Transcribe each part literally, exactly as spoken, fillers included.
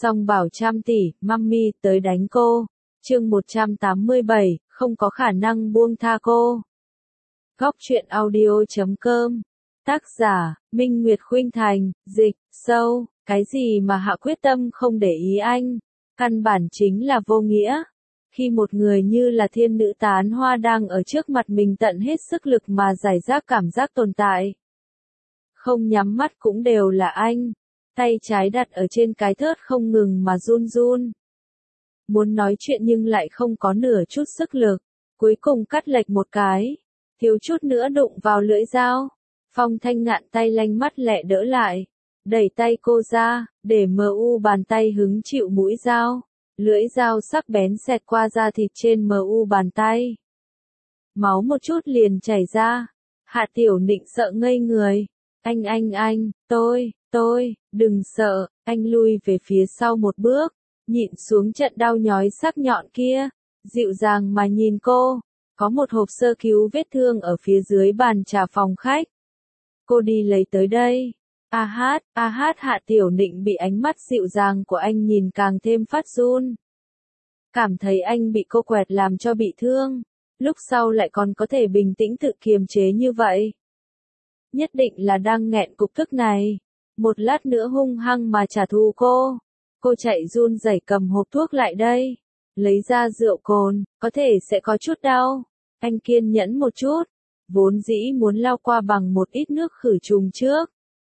Song bảo trăm tỷ, mummy tới đánh cô. Chương một trăm tám mươi bảy, không có khả năng buông tha cô. Góc truyện audio chấm com. Tác giả, Minh Nguyệt Khuynh Thành, dịch, sâu, cái gì mà hạ quyết tâm không để ý anh, căn bản chính là vô nghĩa. Khi một người như là thiên nữ tán hoa đang ở trước mặt mình tận hết sức lực mà giải rác cảm giác tồn tại. Không nhắm mắt cũng đều là anh. Tay trái đặt ở trên cái thớt không ngừng mà run run. Muốn nói chuyện nhưng lại không có nửa chút sức lực. Cuối cùng cắt lệch một cái. Thiếu chút nữa đụng vào lưỡi dao. Phong Thanh Ngạn tay lanh mắt lẹ đỡ lại. Đẩy tay cô ra, để mờ u bàn tay hứng chịu mũi dao. Lưỡi dao sắc bén xẹt qua da thịt trên mờ u bàn tay. Máu một chút liền chảy ra. Hạ Tiểu Nịnh sợ ngây người. Anh anh anh, tôi, tôi, đừng sợ, anh lui về phía sau một bước, nhịn xuống trận đau nhói sắc nhọn kia, dịu dàng mà nhìn cô, có một hộp sơ cứu vết thương ở phía dưới bàn trà phòng khách. Cô đi lấy tới đây. A hát, a hát Hạ Tiểu Nịnh bị ánh mắt dịu dàng của anh nhìn càng thêm phát run. Cảm thấy anh bị cô quẹt làm cho bị thương, lúc sau lại còn có thể bình tĩnh tự kiềm chế như vậy. Nhất định là đang nghẹn cục tức này. Một lát nữa hung hăng mà trả thù cô. Cô chạy run rẩy cầm hộp thuốc lại đây. Lấy ra rượu cồn, có thể sẽ có chút đau. Anh kiên nhẫn một chút. Vốn dĩ muốn lau qua bằng một ít nước khử trùng trước.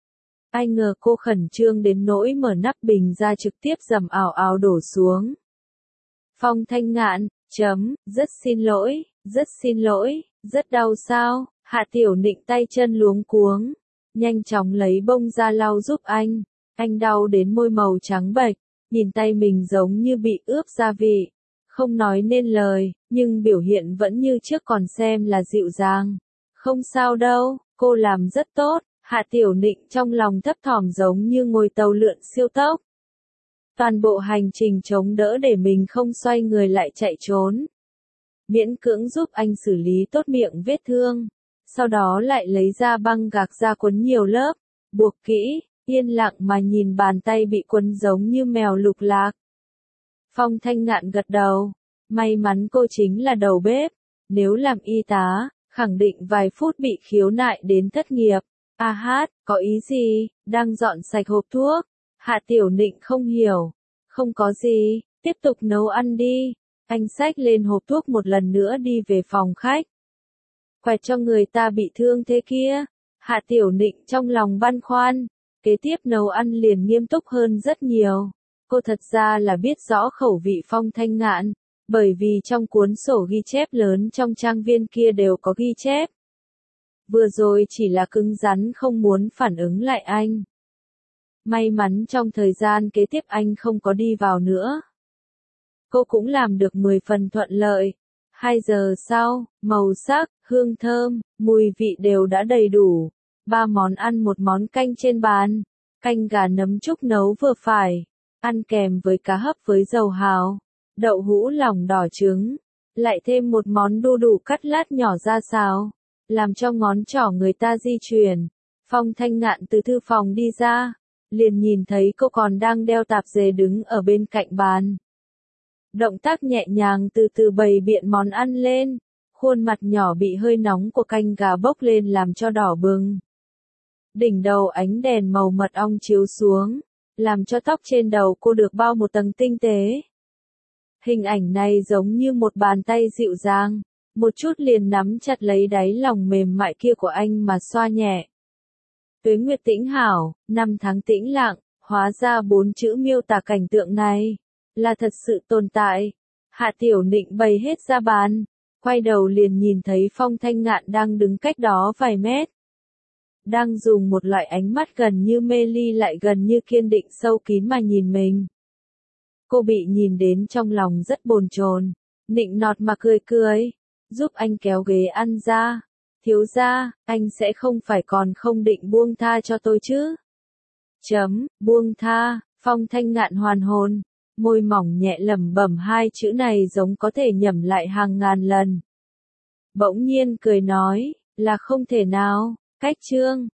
Ai ngờ cô khẩn trương đến nỗi mở nắp bình ra trực tiếp dầm ào ào đổ xuống. Phong Thanh Ngạn, chấm, rất xin lỗi, rất xin lỗi, rất đau sao? Hạ Tiểu Nịnh tay chân luống cuống, nhanh chóng lấy bông ra lau giúp anh. Anh đau đến môi màu trắng bệch, nhìn tay mình giống như bị ướp gia vị, không nói nên lời, nhưng biểu hiện vẫn như trước còn xem là dịu dàng. Không sao đâu, cô làm rất tốt. Hạ Tiểu Nịnh trong lòng thấp thỏm giống như ngồi tàu lượn siêu tốc. Toàn bộ hành trình chống đỡ để mình không xoay người lại chạy trốn. Miễn cưỡng giúp anh xử lý tốt miệng vết thương. Sau đó lại lấy ra băng gạc ra quấn nhiều lớp, buộc kỹ, yên lặng mà nhìn bàn tay bị quấn giống như mèo lục lạc. Phong Thanh Ngạn gật đầu, may mắn cô chính là đầu bếp, nếu làm y tá, khẳng định vài phút bị khiếu nại đến thất nghiệp. A hát, có ý gì, đang dọn sạch hộp thuốc. Hạ Tiểu Nịnh không hiểu, không có gì, tiếp tục nấu ăn đi. Anh xách lên hộp thuốc một lần nữa đi về phòng khách. Quẹt cho người ta bị thương thế kia. Hạ Tiểu Nịnh trong lòng băn khoăn. Kế tiếp nấu ăn liền nghiêm túc hơn rất nhiều. Cô thật ra là biết rõ khẩu vị Phong Thanh Ngạn, bởi vì trong cuốn sổ ghi chép lớn trong trang viên kia đều có ghi chép. Vừa rồi chỉ là cứng rắn không muốn phản ứng lại anh. May mắn trong thời gian kế tiếp anh không có đi vào nữa. Cô cũng làm được mười phần thuận lợi. Hai giờ sau, màu sắc, hương thơm, mùi vị đều đã đầy đủ. Ba món ăn một món canh trên bàn. Canh gà nấm trúc nấu vừa phải. Ăn kèm với cá hấp với dầu hào. Đậu hũ lỏng đỏ trứng. Lại thêm một món đu đủ cắt lát nhỏ ra xào. Làm cho ngón trỏ người ta di chuyển. Phong Thanh Ngạn từ thư phòng đi ra. Liền nhìn thấy cô còn đang đeo tạp dề đứng ở bên cạnh bàn. Động tác nhẹ nhàng từ từ bày biện món ăn lên, khuôn mặt nhỏ bị hơi nóng của canh gà bốc lên làm cho đỏ bừng. Đỉnh đầu ánh đèn màu mật ong chiếu xuống, làm cho tóc trên đầu cô được bao một tầng tinh tế. Hình ảnh này giống như một bàn tay dịu dàng, một chút liền nắm chặt lấy đáy lòng mềm mại kia của anh mà xoa nhẹ. Tuế Nguyệt tĩnh hảo, năm tháng tĩnh lặng, hóa ra bốn chữ miêu tả cảnh tượng này là thật sự tồn tại. Hạ Tiểu Nịnh bày hết ra bàn, quay đầu liền nhìn thấy Phong Thanh Ngạn đang đứng cách đó vài mét. Đang dùng một loại ánh mắt gần như mê ly lại gần như kiên định sâu kín mà nhìn mình. Cô bị nhìn đến trong lòng rất bồn chồn, nịnh nọt mà cười cười, giúp anh kéo ghế ăn ra. Thiếu gia, anh sẽ không phải còn không định buông tha cho tôi chứ? Chấm, buông tha. Phong Thanh Ngạn hoàn hồn. Môi mỏng nhẹ lẩm bẩm hai chữ này giống có thể nhẩm lại hàng ngàn lần. Bỗng nhiên cười nói, là không thể nào. Cách chương,